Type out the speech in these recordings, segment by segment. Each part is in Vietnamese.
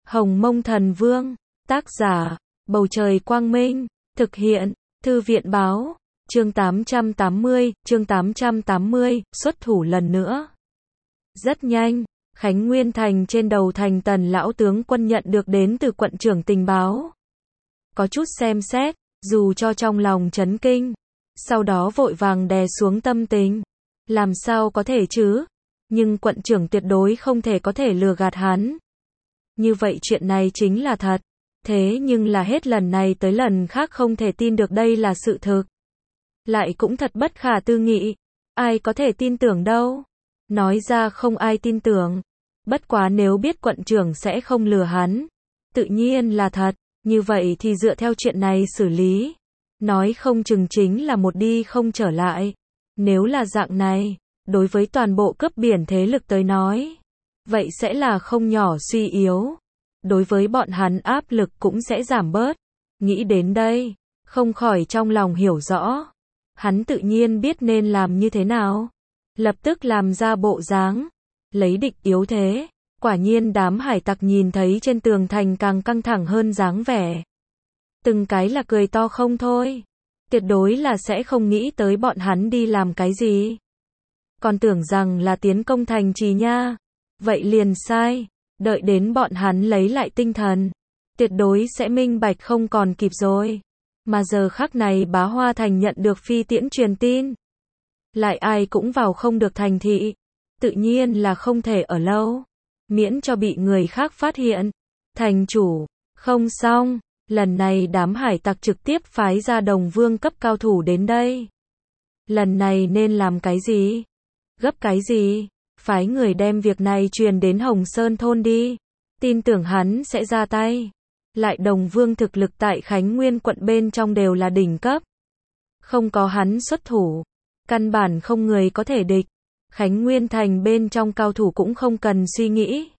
Hồng Mông Thần Vương, tác giả, Bầu Trời Quang Minh, thực hiện, Thư viện Báo, chương 880, xuất thủ lần nữa. Rất nhanh, Khánh Nguyên Thành trên đầu thành Tần lão tướng quân nhận được đến từ quận trưởng tình báo. Có chút xem xét, dù cho trong lòng chấn kinh, sau đó vội vàng đè xuống tâm tình. Làm sao có thể chứ? Nhưng quận trưởng tuyệt đối không thể có thể lừa gạt hắn. Như vậy chuyện này chính là thật. Thế nhưng là hết lần này tới lần khác không thể tin được đây là sự thực. Lại cũng thật bất khả tư nghị. Ai có thể tin tưởng đâu? Nói ra không ai tin tưởng. Bất quá nếu biết quận trưởng sẽ không lừa hắn, tự nhiên là thật. Như vậy thì dựa theo chuyện này xử lý. Nói không chừng chính là một đi không trở lại. Nếu là dạng này, đối với toàn bộ cướp biển thế lực tới nói, vậy sẽ là không nhỏ suy yếu. Đối với bọn hắn áp lực cũng sẽ giảm bớt. Nghĩ đến đây, không khỏi trong lòng hiểu rõ. Hắn tự nhiên biết nên làm như thế nào. Lập tức làm ra bộ dáng, lấy địch yếu thế. Quả nhiên đám hải tặc nhìn thấy trên tường thành càng căng thẳng hơn dáng vẻ. Từng cái là cười to không thôi. Tuyệt đối là sẽ không nghĩ tới bọn hắn đi làm cái gì. Còn tưởng rằng là tiến công thành trì nha. Vậy liền sai. Đợi đến bọn hắn lấy lại tinh thần, tuyệt đối sẽ minh bạch không còn kịp rồi. Mà giờ khắc này Bá Hoa Thành nhận được phi tiễn truyền tin. Lại ai cũng vào không được thành thị. Tự nhiên là không thể ở lâu. Miễn cho bị người khác phát hiện. Thành chủ, không xong. Lần này đám hải tặc trực tiếp phái ra đồng vương cấp cao thủ đến đây. Lần này nên làm cái gì? Gấp cái gì? Phái người đem việc này truyền đến Hồng Sơn thôn đi. Tin tưởng hắn sẽ ra tay. Lại đồng vương thực lực tại Khánh Nguyên quận bên trong đều là đỉnh cấp. Không có hắn xuất thủ, căn bản không người có thể địch. Khánh Nguyên thành bên trong cao thủ cũng không cần suy nghĩ.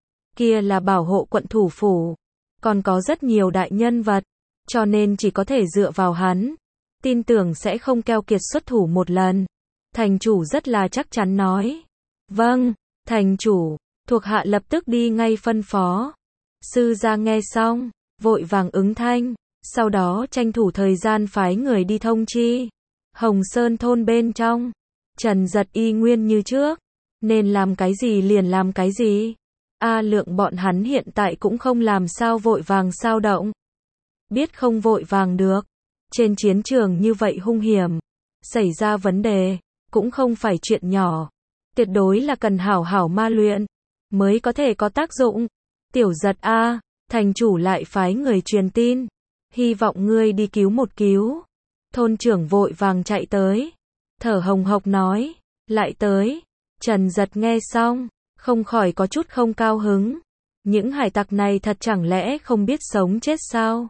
Kia là bảo hộ quận thủ phủ. Còn có rất nhiều đại nhân vật. Cho nên chỉ có thể dựa vào hắn. Tin tưởng sẽ không keo kiệt xuất thủ một lần. Thành chủ rất là chắc chắn nói. Vâng, thành chủ, thuộc hạ lập tức đi ngay phân phó. Sư gia nghe xong, vội vàng ứng thanh, sau đó tranh thủ thời gian phái người đi thông chi. Hồng Sơn thôn bên trong, Trần Giật y nguyên như trước, nên làm cái gì liền làm cái gì. A Lượng bọn hắn hiện tại cũng không làm sao vội vàng sao động. Biết không vội vàng được, trên chiến trường như vậy hung hiểm, xảy ra vấn đề, cũng không phải chuyện nhỏ. Tuyệt đối là cần hảo hảo ma luyện, mới có thể có tác dụng. Tiểu Giật a, thành chủ lại phái người truyền tin. Hy vọng ngươi đi cứu một cứu. Thôn trưởng vội vàng chạy tới. Thở hồng hộc nói. Lại tới. Trần Giật nghe xong, không khỏi có chút không cao hứng. Những hải tặc này thật chẳng lẽ không biết sống chết sao?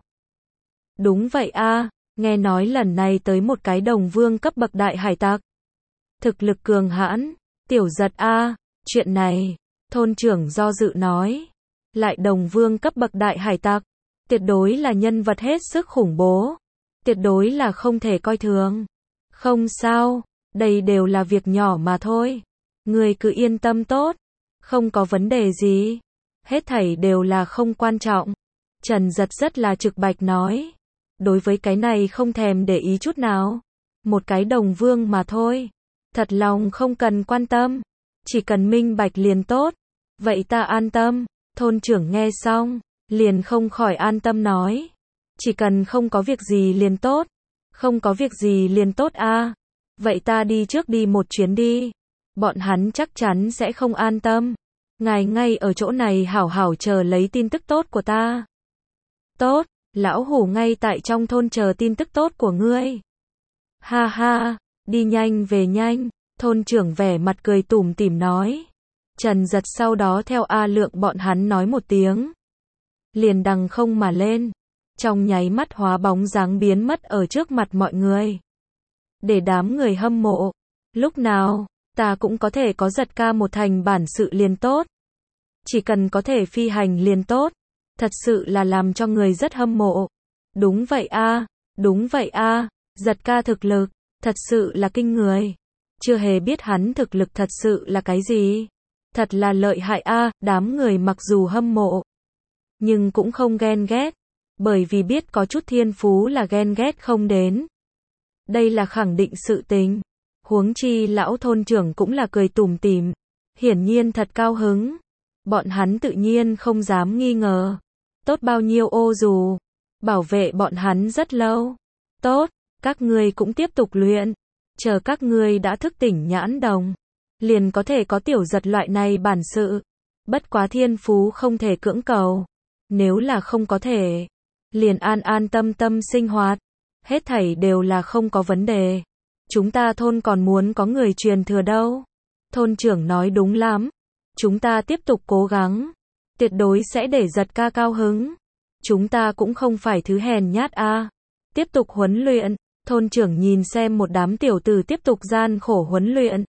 Đúng vậy a, nghe nói lần này tới một cái đồng vương cấp bậc đại hải tặc. Thực lực cường hãn. Tiểu Giật a, chuyện này, thôn trưởng do dự nói. Lại đồng vương cấp bậc đại hải tặc. Tuyệt đối là nhân vật hết sức khủng bố. Tuyệt đối là không thể coi thường. Không sao, đây đều là việc nhỏ mà thôi. Người cứ yên tâm tốt. Không có vấn đề gì. Hết thảy đều là không quan trọng. Trần Giật rất là trực bạch nói. Đối với cái này không thèm để ý chút nào. Một cái đồng vương mà thôi. Thật lòng không cần quan tâm. Chỉ cần minh bạch liền tốt. Vậy ta an tâm. Thôn trưởng nghe xong, liền không khỏi an tâm nói. Chỉ cần không có việc gì liền tốt. Không có việc gì liền tốt a. Vậy ta đi trước đi một chuyến đi. Bọn hắn chắc chắn sẽ không an tâm. Ngài ngay ở chỗ này hảo hảo chờ lấy tin tức tốt của ta. Tốt, lão hủ ngay tại trong thôn chờ tin tức tốt của ngươi. Ha ha, đi nhanh về nhanh. Thôn trưởng vẻ mặt cười tủm tỉm nói. Trần Giật sau đó theo A Lượng bọn hắn nói một tiếng. Liền đằng không mà lên. Trong nháy mắt hóa bóng dáng biến mất ở trước mặt mọi người. Để đám người hâm mộ. Lúc nào, ta cũng có thể có Giật ca một thành bản sự liền tốt. Chỉ cần có thể phi hành liền tốt. Thật sự là làm cho người rất hâm mộ. Đúng vậy a, đúng vậy a, Giật ca thực lực, thật sự là kinh người. Chưa hề biết hắn thực lực thật sự là cái gì. Thật là lợi hại a, đám người mặc dù hâm mộ, nhưng cũng không ghen ghét, bởi vì biết có chút thiên phú là ghen ghét không đến. Đây là khẳng định sự tình. Huống chi lão thôn trưởng cũng là cười tủm tỉm, hiển nhiên thật cao hứng. Bọn hắn tự nhiên không dám nghi ngờ. Tốt bao nhiêu ô dù, bảo vệ bọn hắn rất lâu. Tốt, các ngươi cũng tiếp tục luyện. Chờ các ngươi đã thức tỉnh nhãn đồng, liền có thể có tiểu giật loại này bản sự. Bất quá thiên phú không thể cưỡng cầu. Nếu là không có thể, liền an an tâm tâm sinh hoạt. Hết thảy đều là không có vấn đề. Chúng ta thôn còn muốn có người truyền thừa đâu. Thôn trưởng nói đúng lắm. Chúng ta tiếp tục cố gắng. Tuyệt đối sẽ để giật ca cao hứng. Chúng ta cũng không phải thứ hèn nhát a. Tiếp tục huấn luyện. Thôn trưởng nhìn xem một đám tiểu tử tiếp tục gian khổ huấn luyện.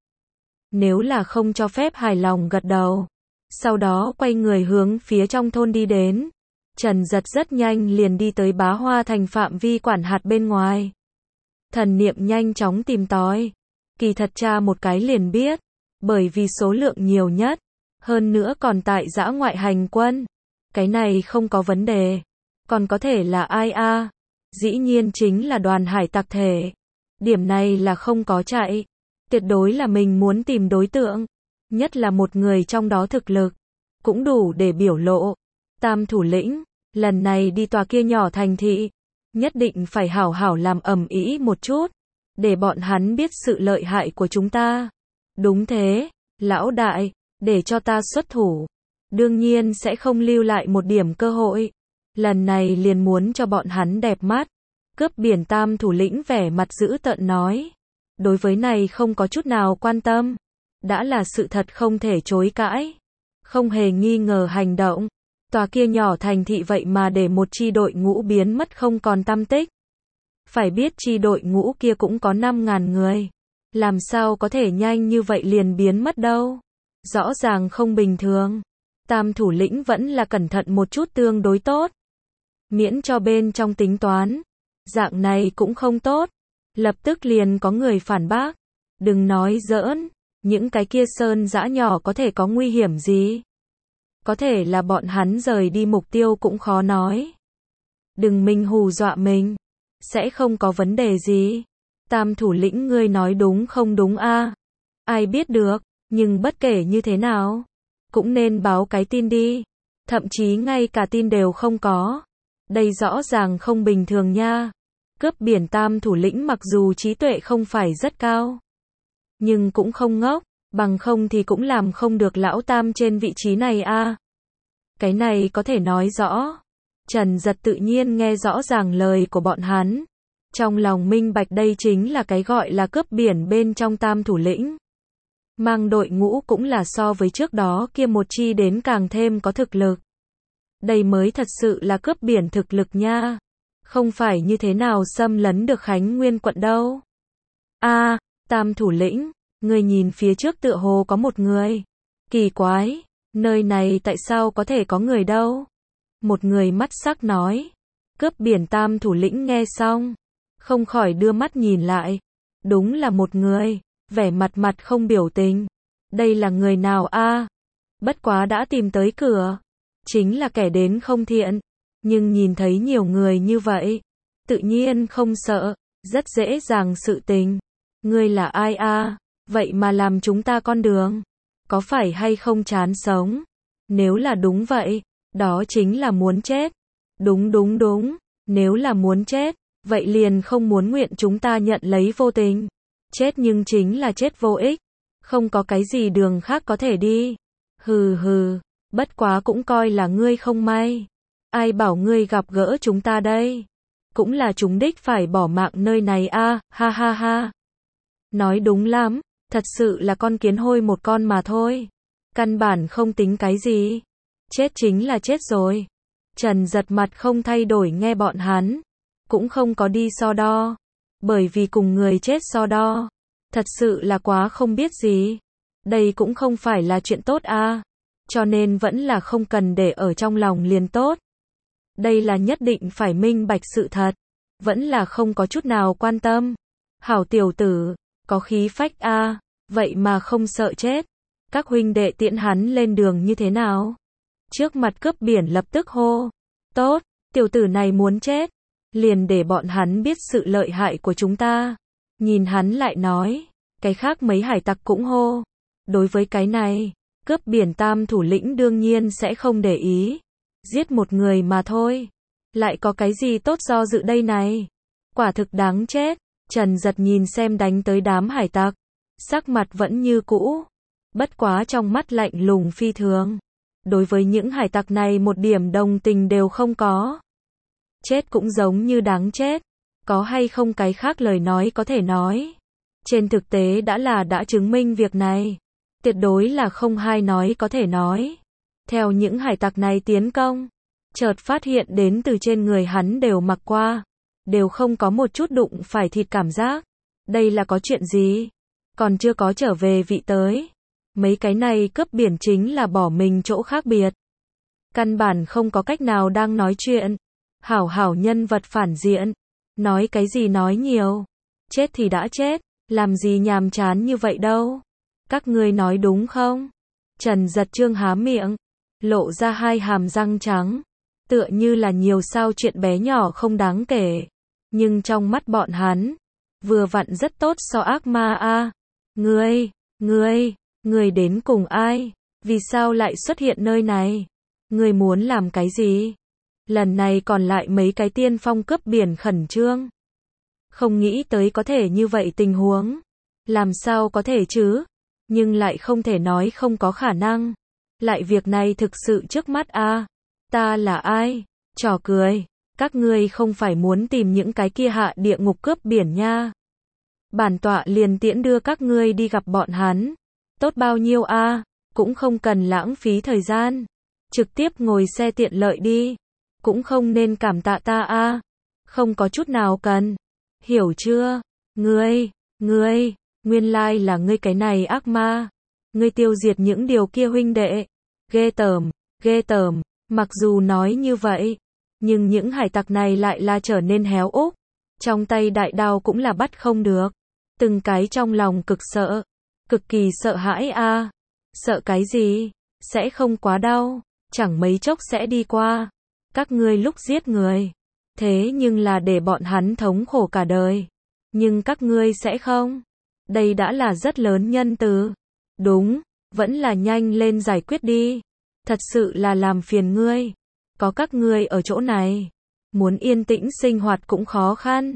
Nếu là không cho phép hài lòng gật đầu. Sau đó quay người hướng phía trong thôn đi đến. Trần Giật rất nhanh liền đi tới Bá Hoa Thành phạm vi quản hạt bên ngoài. Thần niệm nhanh chóng tìm tòi. Kỳ thật tra một cái liền biết. Bởi vì số lượng nhiều nhất. Hơn nữa còn tại dã ngoại hành quân. Cái này không có vấn đề. Còn có thể là ai a? Dĩ nhiên chính là đoàn hải tặc thể. Điểm này là không có chạy. Tuyệt đối là mình muốn tìm đối tượng. Nhất là một người trong đó thực lực. Cũng đủ để biểu lộ. Tam thủ lĩnh, lần này đi tòa kia nhỏ thành thị. Nhất định phải hảo hảo làm ầm ĩ một chút. Để bọn hắn biết sự lợi hại của chúng ta. Đúng thế, lão đại, để cho ta xuất thủ. Đương nhiên sẽ không lưu lại một điểm cơ hội. Lần này liền muốn cho bọn hắn đẹp mắt. Cướp biển tam thủ lĩnh vẻ mặt dữ tợn nói. Đối với này không có chút nào quan tâm. Đã là sự thật không thể chối cãi. Không hề nghi ngờ hành động. Tòa kia nhỏ thành thị vậy mà để một chi đội ngũ biến mất không còn tăm tích. Phải biết chi đội ngũ kia cũng có 5.000 người. Làm sao có thể nhanh như vậy liền biến mất đâu. Rõ ràng không bình thường. Tam thủ lĩnh vẫn là cẩn thận một chút tương đối tốt. Miễn cho bên trong tính toán. Dạng này cũng không tốt. Lập tức liền có người phản bác. Đừng nói giỡn. Những cái kia sơn dã nhỏ có thể có nguy hiểm gì? Có thể là bọn hắn rời đi mục tiêu cũng khó nói. Đừng mình hù dọa mình. Sẽ không có vấn đề gì. Tam thủ lĩnh ngươi nói đúng không đúng a? Ai biết được, nhưng bất kể như thế nào, cũng nên báo cái tin đi. Thậm chí ngay cả tin đều không có. Đây rõ ràng không bình thường nha. Cướp biển tam thủ lĩnh mặc dù trí tuệ không phải rất cao, nhưng cũng không ngốc, bằng không thì cũng làm không được lão tam trên vị trí này a. Cái này có thể nói rõ. Trần Giật tự nhiên nghe rõ ràng lời của bọn hắn. Trong lòng minh bạch đây chính là cái gọi là cướp biển bên trong tam thủ lĩnh. Mang đội ngũ cũng là so với trước đó kia một chi đến càng thêm có thực lực. Đây mới thật sự là cướp biển thực lực nha. Không phải như thế nào xâm lấn được Khánh Nguyên quận đâu. A, tam thủ lĩnh, người nhìn phía trước tựa hồ có một người. Kỳ quái, nơi này tại sao có thể có người đâu? Một người mắt sắc nói. Cướp biển tam thủ lĩnh nghe xong, không khỏi đưa mắt nhìn lại. Đúng là một người, vẻ mặt không biểu tình. Đây là người nào a? Bất quá đã tìm tới cửa. Chính là kẻ đến không thiện. Nhưng nhìn thấy nhiều người như vậy, tự nhiên không sợ, rất dễ dàng sự tình. Ngươi là ai a? Vậy mà làm chúng ta con đường. Có phải hay không chán sống? Nếu là đúng vậy, đó chính là muốn chết. Đúng. Nếu là muốn chết, vậy liền không muốn nguyện chúng ta nhận lấy vô tình. Chết nhưng chính là chết vô ích. Không có cái gì đường khác có thể đi. Hừ, bất quá cũng coi là ngươi không may. Ai bảo ngươi gặp gỡ chúng ta đây? Cũng là chúng đích phải bỏ mạng nơi này a, ha ha ha. Nói đúng lắm, thật sự là con kiến hôi một con mà thôi. Căn bản không tính cái gì. Chết chính là chết rồi. Trần Giật mặt không thay đổi nghe bọn hắn. Cũng không có đi so đo. Bởi vì cùng người chết so đo. Thật sự là quá không biết gì. Đây cũng không phải là chuyện tốt a. Cho nên vẫn là không cần để ở trong lòng liền tốt. Đây là nhất định phải minh bạch sự thật. Vẫn là không có chút nào quan tâm. Hảo tiểu tử, có khí phách a, vậy mà không sợ chết. Các huynh đệ tiễn hắn lên đường như thế nào? Trước mặt cướp biển lập tức hô. Tốt, tiểu tử này muốn chết. Liền để bọn hắn biết sự lợi hại của chúng ta. Nhìn hắn lại nói. Cái khác mấy hải tặc cũng hô. Đối với cái này, cướp biển tam thủ lĩnh đương nhiên sẽ không để ý. Giết một người mà thôi. Lại có cái gì tốt do dự đây này. Quả thực đáng chết. Trần Giật nhìn xem đánh tới đám hải tặc. Sắc mặt vẫn như cũ. Bất quá trong mắt lạnh lùng phi thường. Đối với những hải tặc này một điểm đồng tình đều không có. Chết cũng giống như đáng chết. Có hay không cái khác lời nói có thể nói. Trên thực tế đã chứng minh việc này. Tuyệt đối là không hai nói có thể nói. Theo những hải tặc này tiến công, chợt phát hiện đến từ trên người hắn đều mặc qua. Đều không có một chút đụng phải thịt cảm giác. Đây là có chuyện gì? Còn chưa có trở về vị tới. Mấy cái này cướp biển chính là bỏ mình chỗ khác biệt. Căn bản không có cách nào đang nói chuyện. Hảo hảo nhân vật phản diện. Nói cái gì nói nhiều. Chết thì đã chết. Làm gì nhàm chán như vậy đâu. Các ngươi nói đúng không? Trần Giật Trương há miệng. Lộ ra hai hàm răng trắng. Tựa như là nhiều sao chuyện bé nhỏ không đáng kể. Nhưng trong mắt bọn hắn. Vừa vặn rất tốt so ác ma a. Ngươi đến cùng ai? Vì sao lại xuất hiện nơi này? Ngươi muốn làm cái gì? Lần này còn lại mấy cái tiên phong cướp biển khẩn trương. Không nghĩ tới có thể như vậy tình huống. Làm sao có thể chứ? Nhưng lại không thể nói không có khả năng. Lại việc này thực sự trước mắt a. Ta là ai? Trò cười. Các ngươi không phải muốn tìm những cái kia hạ địa ngục cướp biển nha. Bản tọa liền tiễn đưa các ngươi đi gặp bọn hắn. Tốt bao nhiêu a, cũng không cần lãng phí thời gian. Trực tiếp ngồi xe tiện lợi đi. Cũng không nên cảm tạ ta a. Không có chút nào cần. Hiểu chưa? Ngươi, nguyên lai là ngươi cái này ác ma. Ngươi tiêu diệt những điều kia huynh đệ. Ghê tởm. Mặc dù nói như vậy, nhưng những hải tặc này lại là trở nên héo úc. Trong tay đại đao cũng là bắt không được. Từng cái trong lòng cực sợ. Cực kỳ sợ hãi a. Sợ cái gì? Sẽ không quá đau. Chẳng mấy chốc sẽ đi qua. Các ngươi lúc giết người. Thế nhưng là để bọn hắn thống khổ cả đời. Nhưng các ngươi sẽ không. Đây đã là rất lớn nhân từ. Đúng, vẫn là nhanh lên giải quyết đi. Thật sự là làm phiền ngươi. Có các ngươi ở chỗ này. Muốn yên tĩnh sinh hoạt cũng khó khăn.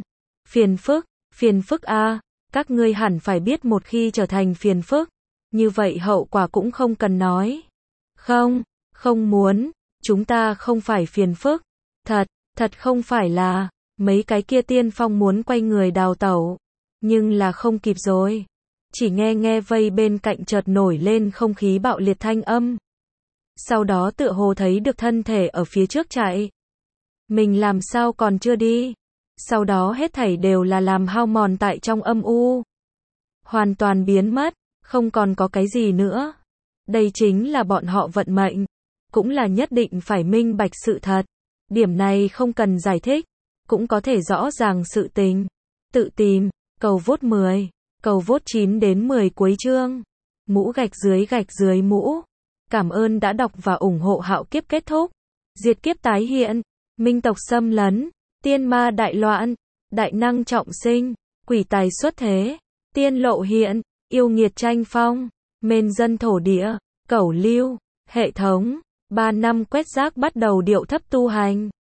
Phiền phức a. Các ngươi hẳn phải biết một khi trở thành phiền phức. Như vậy hậu quả cũng không cần nói. Không muốn. Chúng ta không phải phiền phức. Thật không phải là. Mấy cái kia tiên phong muốn quay người đào tẩu. Nhưng là không kịp rồi. Chỉ nghe vây bên cạnh chợt nổi lên không khí bạo liệt thanh âm. Sau đó tựa hồ thấy được thân thể ở phía trước chạy. Mình làm sao còn chưa đi. Sau đó hết thảy đều là làm hao mòn tại trong âm u. Hoàn toàn biến mất. Không còn có cái gì nữa. Đây chính là bọn họ vận mệnh. Cũng là nhất định phải minh bạch sự thật. Điểm này không cần giải thích. Cũng có thể rõ ràng sự tình. Tự tìm. Cầu vote 10. Cầu vote 9 đến 10 cuối chương. Mũ gạch dưới mũ. Cảm ơn đã đọc và ủng hộ Hạo Kiếp kết thúc. Diệt kiếp tái hiện. Minh tộc xâm lấn. Tiên ma đại loạn. Đại năng trọng sinh. Quỷ tài xuất thế. Tiên lộ hiện. Yêu nghiệt tranh phong. Mên dân thổ địa. Cẩu lưu. Hệ thống. 3 năm quét rác bắt đầu điệu thấp tu hành.